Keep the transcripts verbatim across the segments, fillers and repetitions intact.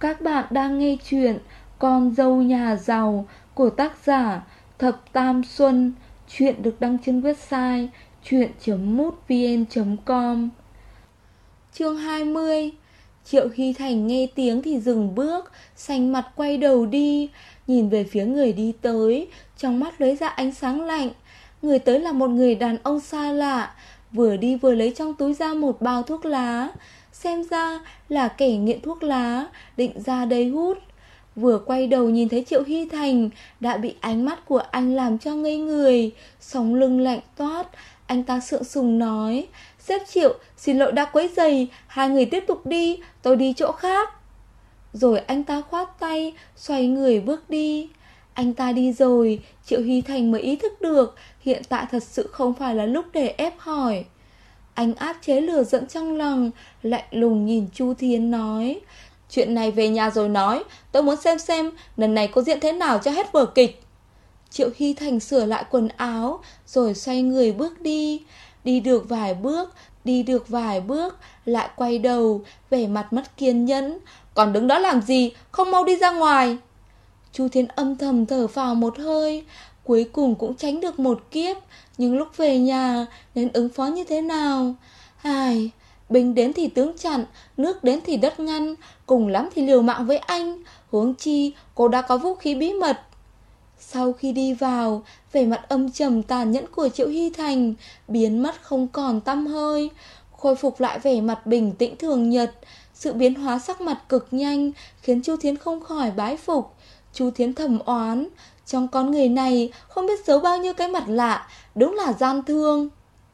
Các bạn đang nghe chuyện Con dâu nhà giàu của tác giả Thập Tam Xuân. Chuyện được đăng trên website chuyện chấm mútvn chấm com. Chương hai mươi. Triệu Hy Thành nghe tiếng thì dừng bước, xanh mặt quay đầu đi, nhìn về phía người đi tới, trong mắt lóe ra ánh sáng lạnh. Người tới là một người đàn ông xa lạ, vừa đi vừa lấy trong túi ra một bao thuốc lá. Xem ra là kẻ nghiện thuốc lá, định ra đây hút. Vừa quay đầu nhìn thấy Triệu Hy Thành, đã bị ánh mắt của anh làm cho ngây người, sống lưng lạnh toát. Anh ta sượng sùng nói: "Sếp Triệu, xin lỗi đã quấy rầy, hai người tiếp tục đi, tôi đi chỗ khác." Rồi anh ta khoát tay, xoay người bước đi. Anh ta đi rồi, Triệu Hy Thành mới ý thức được hiện tại thật sự không phải là lúc để ép hỏi. Anh áp chế lửa giận trong lòng, lạnh lùng nhìn Chu Thiến nói: "Chuyện này về nhà rồi nói, tôi muốn xem xem lần này cô diễn thế nào cho hết vở kịch." Triệu Hy Thành sửa lại quần áo, rồi xoay người bước đi. Đi được vài bước, đi được vài bước, lại quay đầu, vẻ mặt mất kiên nhẫn: "Còn đứng đó làm gì, không mau đi ra ngoài." Chu Thiến âm thầm thở phào một hơi, cuối cùng cũng tránh được một kiếp. Nhưng lúc về nhà nên ứng phó như thế nào? Ai, binh đến thì tướng chặn, nước đến thì đất ngăn, cùng lắm thì liều mạng với anh. Huống chi cô đã có vũ khí bí mật. Sau khi đi vào, vẻ mặt âm trầm tàn nhẫn của Triệu Hy Thành biến mất không còn tăm hơi, khôi phục lại vẻ mặt bình tĩnh thường nhật. Sự biến hóa sắc mặt cực nhanh khiến Chu Thiến không khỏi bái phục. Chu Thiến thầm oán, trong con người này không biết giấu bao nhiêu cái mặt lạ, đúng là gian thương.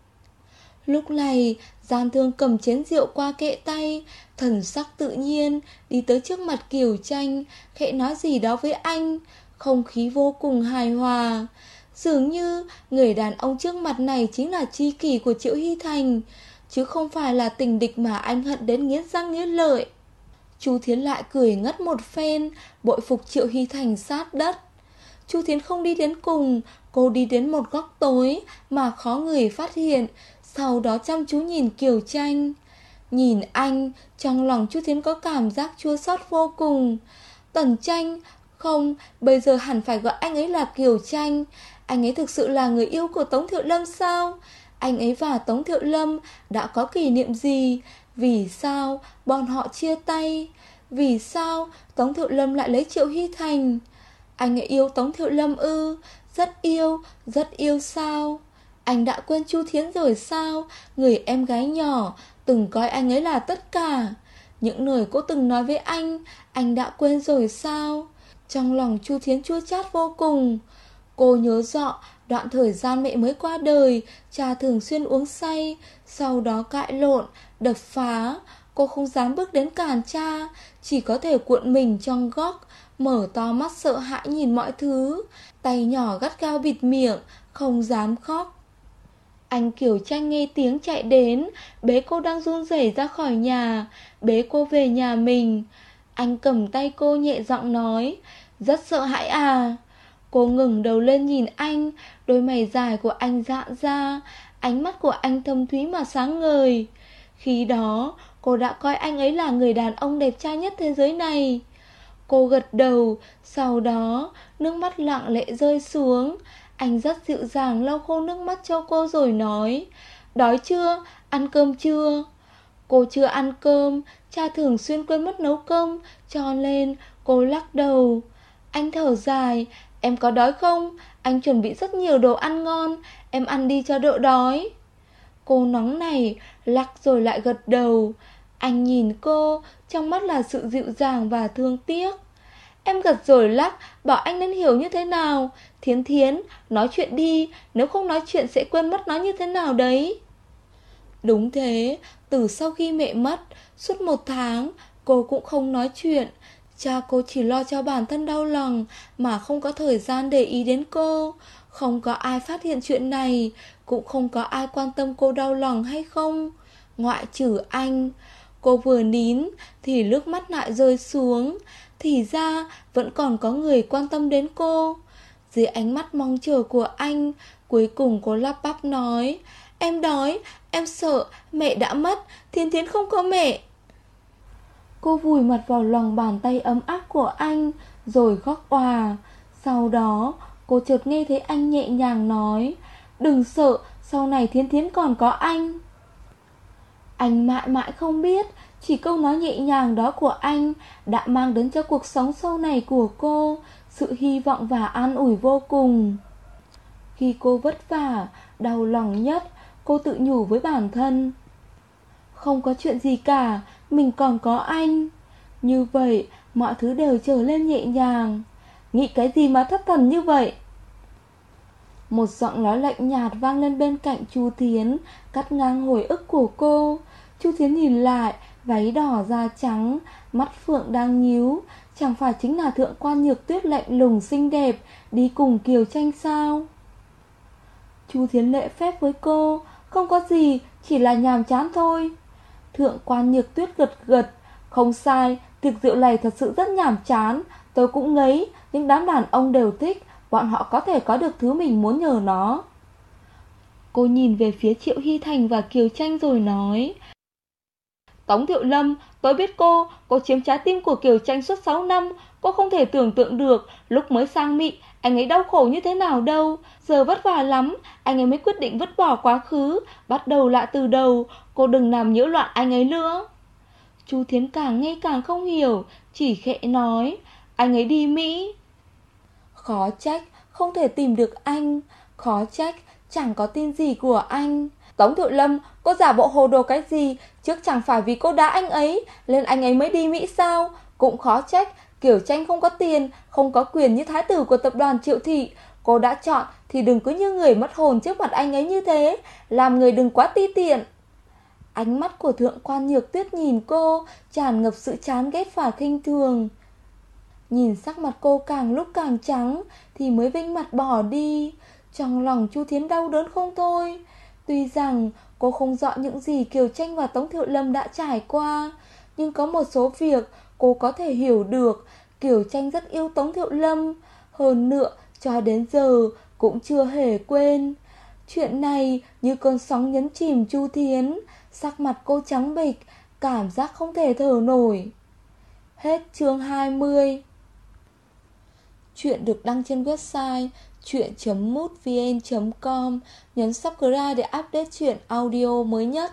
Lúc này, gian thương cầm chén rượu qua kệ tay, thần sắc tự nhiên, đi tới trước mặt Kiều Tranh, khẽ nói gì đó với anh. Không khí vô cùng hài hòa. Dường như người đàn ông trước mặt này chính là tri kỷ của Triệu Hy Thành, chứ không phải là tình địch mà anh hận đến nghiến răng nghiến lợi. Chu Thiến lại cười ngất một phen, bội phục Triệu Hy Thành sát đất. Chu Thiến không đi đến cùng, cô đi đến một góc tối mà khó người phát hiện, sau đó chăm chú nhìn Kiều Tranh. Nhìn anh, trong lòng Chu Thiến có cảm giác chua xót vô cùng. Tần Tranh, không, bây giờ hẳn phải gọi anh ấy là Kiều Tranh. Anh ấy thực sự là người yêu của Tống Thiệu Lâm sao? Anh ấy và Tống Thiệu Lâm đã có kỷ niệm gì? Vì sao bọn họ chia tay? Vì sao Tống Thiệu Lâm lại lấy Triệu Hy Thành? Anh ấy yêu Tống Thiệu Lâm ư? Rất yêu, rất yêu sao? Anh đã quên Chu Thiến rồi sao? Người em gái nhỏ từng coi anh ấy là tất cả. Những lời cô từng nói với anh, anh đã quên rồi sao? Trong lòng Chu Thiến chua chát vô cùng. Cô nhớ rõ đoạn thời gian mẹ mới qua đời, cha thường xuyên uống say, sau đó cãi lộn, đập phá. Cô không dám bước đến cản cha, chỉ có thể cuộn mình trong góc, mở to mắt sợ hãi nhìn mọi thứ, tay nhỏ gắt gao bịt miệng, không dám khóc. Anh Kiều Tranh nghe tiếng chạy đến, bế cô đang run rẩy ra khỏi nhà, bế cô về nhà mình. Anh cầm tay cô nhẹ giọng nói: "Rất sợ hãi à?" Cô ngẩng đầu lên nhìn anh, đôi mày dài của anh giãn ra, ánh mắt của anh thâm thúy mà sáng ngời. Khi đó, cô đã coi anh ấy là người đàn ông đẹp trai nhất thế giới này. Cô gật đầu, sau đó nước mắt lặng lẽ rơi xuống. Anh rất dịu dàng lau khô nước mắt cho cô rồi nói: "Đói chưa? Ăn cơm chưa?" Cô chưa ăn cơm, cha thường xuyên quên mất nấu cơm, cho nên cô lắc đầu. Anh thở dài: "Em có đói không? Anh chuẩn bị rất nhiều đồ ăn ngon, em ăn đi cho đỡ đói." Cô nóng nảy, lắc rồi lại gật đầu. Anh nhìn cô, trong mắt là sự dịu dàng và thương tiếc. Em gật rồi lắc, bảo anh nên hiểu như thế nào. Thiến Thiến, nói chuyện đi, nếu không nói chuyện sẽ quên mất nó như thế nào đấy. Đúng thế, từ sau khi mẹ mất, suốt một tháng, cô cũng không nói chuyện. Cha cô chỉ lo cho bản thân đau lòng, mà không có thời gian để ý đến cô. Không có ai phát hiện chuyện này, cũng không có ai quan tâm cô đau lòng hay không, ngoại trừ anh. Cô vừa nín, thì nước mắt lại rơi xuống. Thì ra, vẫn còn có người quan tâm đến cô. Dưới ánh mắt mong chờ của anh, cuối cùng cô lắp bắp nói: "Em đói, em sợ, mẹ đã mất, Thiến Thiến không có mẹ." Cô vùi mặt vào lòng bàn tay ấm áp của anh, rồi khóc òa. Sau đó, cô chợt nghe thấy anh nhẹ nhàng nói, đừng sợ, sau này Thiến Thiến còn có anh. Anh mãi mãi không biết, chỉ câu nói nhẹ nhàng đó của anh đã mang đến cho cuộc sống sau này của cô sự hy vọng và an ủi vô cùng. Khi cô vất vả, đau lòng nhất, cô tự nhủ với bản thân, không có chuyện gì cả, mình còn có anh. Như vậy, mọi thứ đều trở lên nhẹ nhàng. Nghĩ cái gì mà thất thần như vậy? Một giọng nói lạnh nhạt vang lên bên cạnh Chu Thiến, cắt ngang hồi ức của cô. Chu Thiến nhìn lại, váy đỏ da trắng, mắt phượng đang nhíu. Chẳng phải chính là thượng quan Nhược Tuyết lạnh lùng xinh đẹp đi cùng Kiều Tranh sao? Chu Thiến lễ phép với cô, không có gì, chỉ là nhàm chán thôi. Thượng quan Nhược Tuyết gật gật, không sai, tiệc rượu này thật sự rất nhàm chán. Tôi cũng ngấy, nhưng đám đàn ông đều thích, bọn họ có thể có được thứ mình muốn nhờ nó. Cô nhìn về phía Triệu Hy Thành và Kiều Tranh rồi nói, Tống Thiệu Lâm, tôi biết cô, cô chiếm trái tim của Kiều Tranh suốt sáu năm. Cô không thể tưởng tượng được lúc mới sang Mỹ anh ấy đau khổ như thế nào đâu. Giờ vất vả lắm, anh ấy mới quyết định vứt bỏ quá khứ, bắt đầu lại từ đầu. Cô đừng làm nhiễu loạn anh ấy nữa. Chu Thiến càng nghe càng không hiểu, chỉ khẽ nói, anh ấy đi Mỹ. Khó trách không thể tìm được anh, khó trách chẳng có tin gì của anh. Tống Thiệu Lâm, cô giả bộ hồ đồ cái gì? Trước chẳng phải vì cô đá anh ấy nên anh ấy mới đi Mỹ sao? Cũng khó trách Kiều Tranh không có tiền, không có quyền như thái tử của tập đoàn Triệu Thị. Cô đã chọn thì đừng cứ như người mất hồn trước mặt anh ấy như thế, làm người đừng quá ti tiện. Ánh mắt của thượng quan Nhược Tuyết nhìn cô tràn ngập sự chán ghét và khinh thường. Nhìn sắc mặt cô càng lúc càng trắng thì mới vinh mặt bỏ đi. Trong lòng Chu Thiến đau đớn không thôi. Tuy rằng cô không rõ những gì Kiều Tranh và Tống Thiệu Lâm đã trải qua, nhưng có một số việc cô có thể hiểu được. Kiều Tranh rất yêu Tống Thiệu Lâm, hơn nữa cho đến giờ cũng chưa hề quên. Chuyện này như cơn sóng nhấn chìm Chu Thiến. Sắc mặt cô trắng bệch, cảm giác không thể thở nổi. Hết chương hai mươi. Chuyện được đăng trên website chuyện chấm mútvn chấm com. Nhấn subscribe để update chuyện audio mới nhất.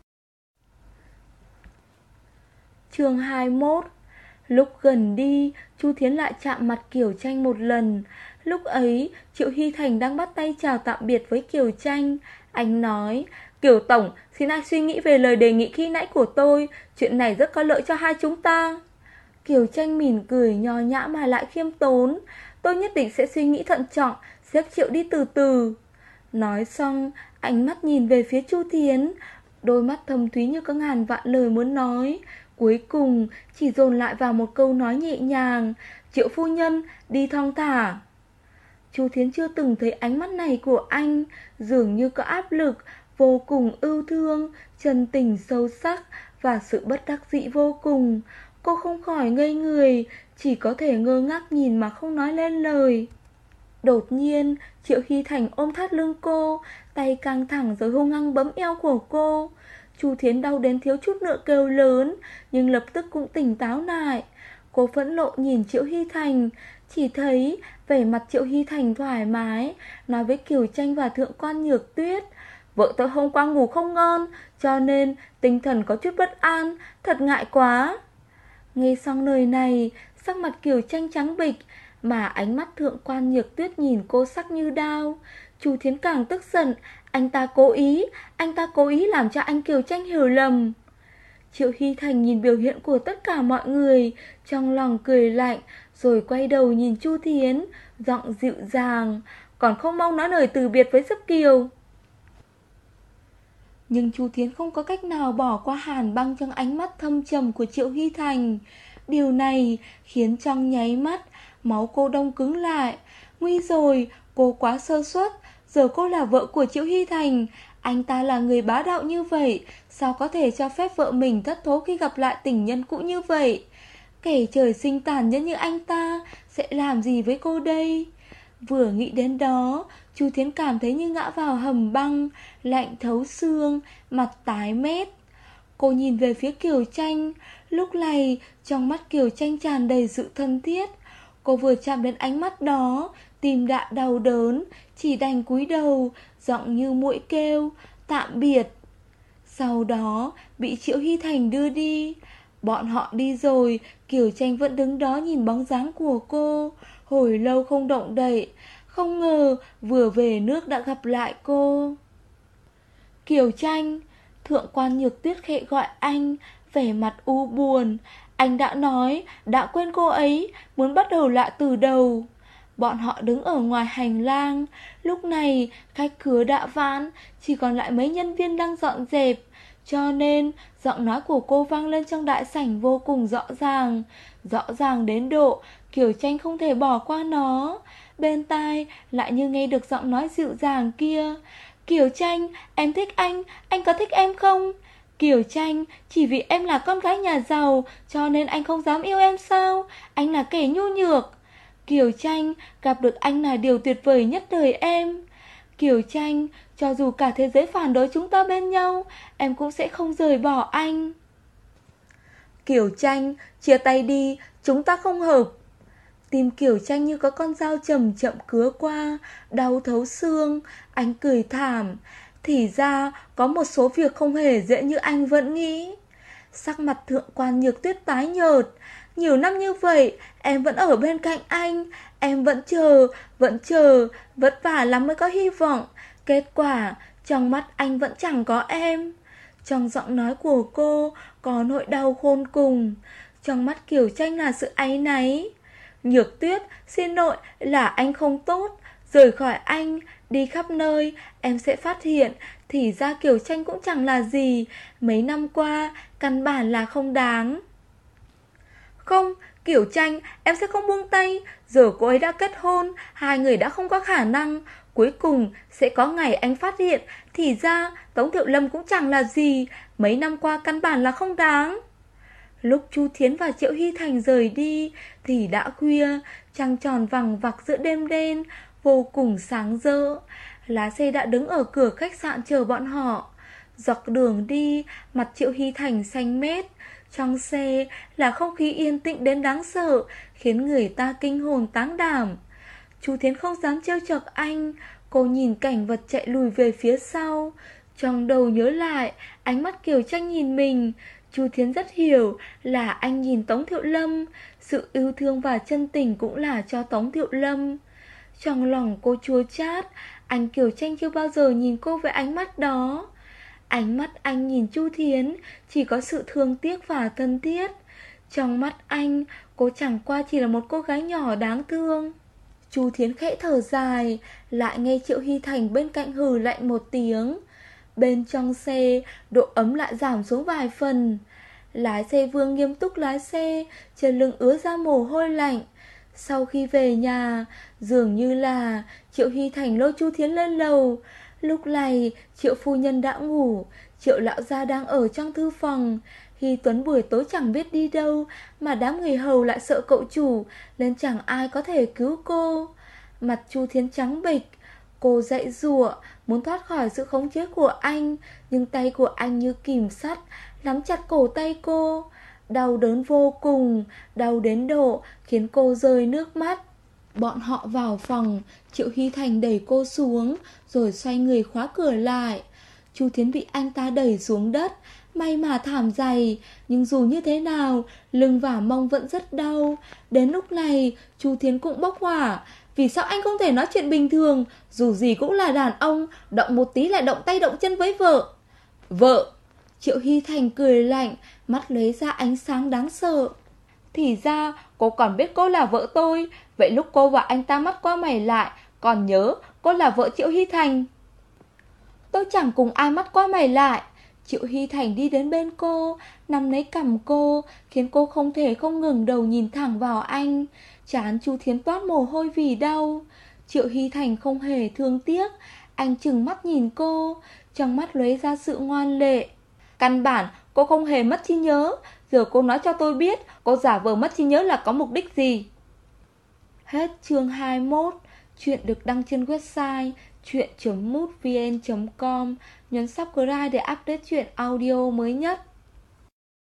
Chương hai mươi mốt. Lúc gần đi, Chu Thiến lại chạm mặt Kiều Tranh một lần. Lúc ấy, Triệu Hy Thành đang bắt tay chào tạm biệt với Kiều Tranh. Anh nói, Kiều Tổng, xin anh suy nghĩ về lời đề nghị khi nãy của tôi. Chuyện này rất có lợi cho hai chúng ta. Kiều Tranh mỉm cười nho nhã mà lại khiêm tốn. Tôi nhất định sẽ suy nghĩ thận trọng, xếp Triệu đi từ từ. Nói xong, ánh mắt nhìn về phía Chu Thiến, đôi mắt thâm thúy như có ngàn vạn lời muốn nói. Cuối cùng chỉ dồn lại vào một câu nói nhẹ nhàng, Triệu phu nhân, đi thong thả. Chu Thiến chưa từng thấy ánh mắt này của anh, dường như có áp lực, vô cùng ưu thương, chân tình sâu sắc và sự bất đắc dĩ vô cùng. Cô không khỏi ngây người, chỉ có thể ngơ ngác nhìn mà không nói lên lời. Đột nhiên, Triệu Hy Thành ôm thắt lưng cô, tay căng thẳng rồi hung hăng bấm eo của cô. Chu Thiến đau đến thiếu chút nữa kêu lớn, nhưng lập tức cũng tỉnh táo lại. Cô phẫn nộ nhìn Triệu Hy Thành, chỉ thấy vẻ mặt Triệu Hy Thành thoải mái, nói với Kiều Tranh và thượng quan Nhược Tuyết, vợ tôi hôm qua ngủ không ngon, cho nên tinh thần có chút bất an, thật ngại quá. Nghe xong lời này, sắc mặt Kiều Tranh trắng bệch, mà ánh mắt thượng quan Nhược Tuyết nhìn cô sắc như đao. Chu Thiến càng tức giận, anh ta cố ý, anh ta cố ý làm cho anh Kiều Tranh hiểu lầm. Triệu Hy Thành nhìn biểu hiện của tất cả mọi người, trong lòng cười lạnh, rồi quay đầu nhìn Chu Thiến, giọng dịu dàng, còn không mong nói lời từ biệt với Sấp Kiều. Nhưng Chu Thiến không có cách nào bỏ qua hàn băng trong ánh mắt thâm trầm của Triệu Hy Thành. Điều này khiến trong nháy mắt máu cô đông cứng lại. Nguy rồi, cô quá sơ suất. Giờ cô là vợ của Triệu Hy Thành, anh ta là người bá đạo như vậy, sao có thể cho phép vợ mình thất thố khi gặp lại tình nhân cũ như vậy? Kẻ trời sinh tàn nhẫn như anh ta sẽ làm gì với cô đây? Vừa nghĩ đến đó, Chu Thiến cảm thấy như ngã vào hầm băng, lạnh thấu xương, mặt tái mét. Cô nhìn về phía Kiều Tranh. Lúc này trong mắt Kiều Tranh tràn đầy sự thân thiết. Cô vừa chạm đến ánh mắt đó, tim đã đau đớn, chỉ đành cúi đầu, giọng như muỗi kêu tạm biệt. Sau đó bị Triệu Hy Thành đưa đi. Bọn họ đi rồi, Kiều Tranh vẫn đứng đó nhìn bóng dáng của cô, hồi lâu không động đậy. Không ngờ vừa về nước đã gặp lại cô. Kiều Tranh, Thượng quan Nhược Tuyết khẽ gọi anh, vẻ mặt u buồn. Anh đã nói, đã quên cô ấy, muốn bắt đầu lại từ đầu. Bọn họ đứng ở ngoài hành lang. Lúc này khách khứa đã vãn, chỉ còn lại mấy nhân viên đang dọn dẹp. Cho nên giọng nói của cô vang lên trong đại sảnh vô cùng rõ ràng. Rõ ràng đến độ Kiều Tranh không thể bỏ qua nó. Bên tai lại như nghe được giọng nói dịu dàng kia. Kiều Tranh, em thích anh, anh có thích em không? Kiều Tranh, chỉ vì em là con gái nhà giàu cho nên anh không dám yêu em sao? Anh là kẻ nhu nhược. Kiều Tranh, gặp được anh là điều tuyệt vời nhất đời em. Kiều Tranh, cho dù cả thế giới phản đối chúng ta bên nhau, em cũng sẽ không rời bỏ anh. Kiều Tranh, chia tay đi, chúng ta không hợp. Tim Kiều Tranh như có con dao chậm chậm cứa qua, đau thấu xương. Anh cười thảm. Thì ra có một số việc không hề dễ như anh vẫn nghĩ. Sắc mặt Thượng quan Nhược Tuyết tái nhợt. Nhiều năm như vậy em vẫn ở bên cạnh anh. Em vẫn chờ, vẫn chờ, vất vả lắm mới có hy vọng. Kết quả trong mắt anh vẫn chẳng có em. Trong giọng nói của cô có nỗi đau khôn cùng. Trong mắt Kiều Tranh là sự áy náy. Nhược Tuyết, xin lỗi, là anh không tốt. Rời khỏi anh, đi khắp nơi, em sẽ phát hiện thì ra Kiều Tranh cũng chẳng là gì. Mấy năm qua căn bản là không đáng. Không, Kiều Tranh, em sẽ không buông tay. Giờ cô ấy đã kết hôn, hai người đã không có khả năng. Cuối cùng sẽ có ngày anh phát hiện thì ra Tống Thiệu Lâm cũng chẳng là gì. Mấy năm qua căn bản là không đáng. Lúc Chu Thiến và Triệu Hy Thành rời đi thì đã khuya. Trăng tròn vằng vặc giữa đêm đen, vô cùng sáng rỡ. Lá xe đã đứng ở cửa khách sạn chờ bọn họ. Dọc đường đi, mặt Triệu Hy Thành xanh mét. Trong xe là không khí yên tĩnh đến đáng sợ, khiến người ta kinh hồn táng đảm. Chu Thiến không dám trêu chọc anh. Cô nhìn cảnh vật chạy lùi về phía sau. Trong đầu nhớ lại ánh mắt Kiều Tranh nhìn mình. Chu Thiến rất hiểu là anh nhìn Tống Thiệu Lâm. Sự yêu thương và chân tình cũng là cho Tống Thiệu Lâm. Trong lòng cô chua chát. Anh Kiều Tranh chưa bao giờ nhìn cô với ánh mắt đó. Ánh mắt anh nhìn Chu Thiến chỉ có sự thương tiếc và thân thiết. Trong mắt anh, cô chẳng qua chỉ là một cô gái nhỏ đáng thương. Chu Thiến khẽ thở dài, lại nghe Triệu Hy Thành bên cạnh hừ lạnh một tiếng. Bên trong xe, độ ấm lại giảm xuống vài phần. Lái xe Vương nghiêm túc lái xe, trên lưng ứa ra mồ hôi lạnh. Sau khi về nhà, dường như là Triệu Hy Thành lôi Chu Thiến lên lầu. Lúc này Triệu phu nhân đã ngủ, Triệu lão gia đang ở trong thư phòng. Hy Tuấn buổi tối chẳng biết đi đâu, mà đám người hầu lại sợ cậu chủ, nên chẳng ai có thể cứu cô. Mặt Chu Thiến trắng bệch. Cô dãy giụa, muốn thoát khỏi sự khống chế của anh, nhưng tay của anh như kìm sắt, nắm chặt cổ tay cô. Đau đớn vô cùng, đau đến độ khiến cô rơi nước mắt. Bọn họ vào phòng, Triệu Hy Thành đẩy cô xuống, rồi xoay người khóa cửa lại. Chu Thiến bị anh ta đẩy xuống đất. May mà thảm dày, nhưng dù như thế nào, lưng và mông vẫn rất đau. Đến lúc này, Chu Thiến cũng bốc hỏa. Vì sao anh không thể nói chuyện bình thường? Dù gì cũng là đàn ông, động một tí lại động tay động chân với vợ. Vợ! Triệu Hy Thành cười lạnh, mắt lấy ra ánh sáng đáng sợ. Thì ra cô còn biết cô là vợ tôi. Vậy lúc cô và anh ta mắt qua mày lại, còn nhớ cô là vợ Triệu Hy Thành. Tôi chẳng cùng ai mắt qua mày lại. Triệu Hy Thành đi đến bên cô, nắm lấy cằm cô, khiến cô không thể không ngừng đầu nhìn thẳng vào anh. Trán Chu Thiến toát mồ hôi vì đau. Triệu Hy Thành không hề thương tiếc. Anh trừng mắt nhìn cô, trong mắt lóe ra sự ngoan lệ. Căn bản cô không hề mất trí nhớ. Giờ cô nói cho tôi biết cô giả vờ mất trí nhớ là có mục đích gì. Hết chương hai mươi mốt. Chuyện được đăng trên website chuyện chấm mútvn chấm com. Nhấn subscribe để update chuyện audio mới nhất.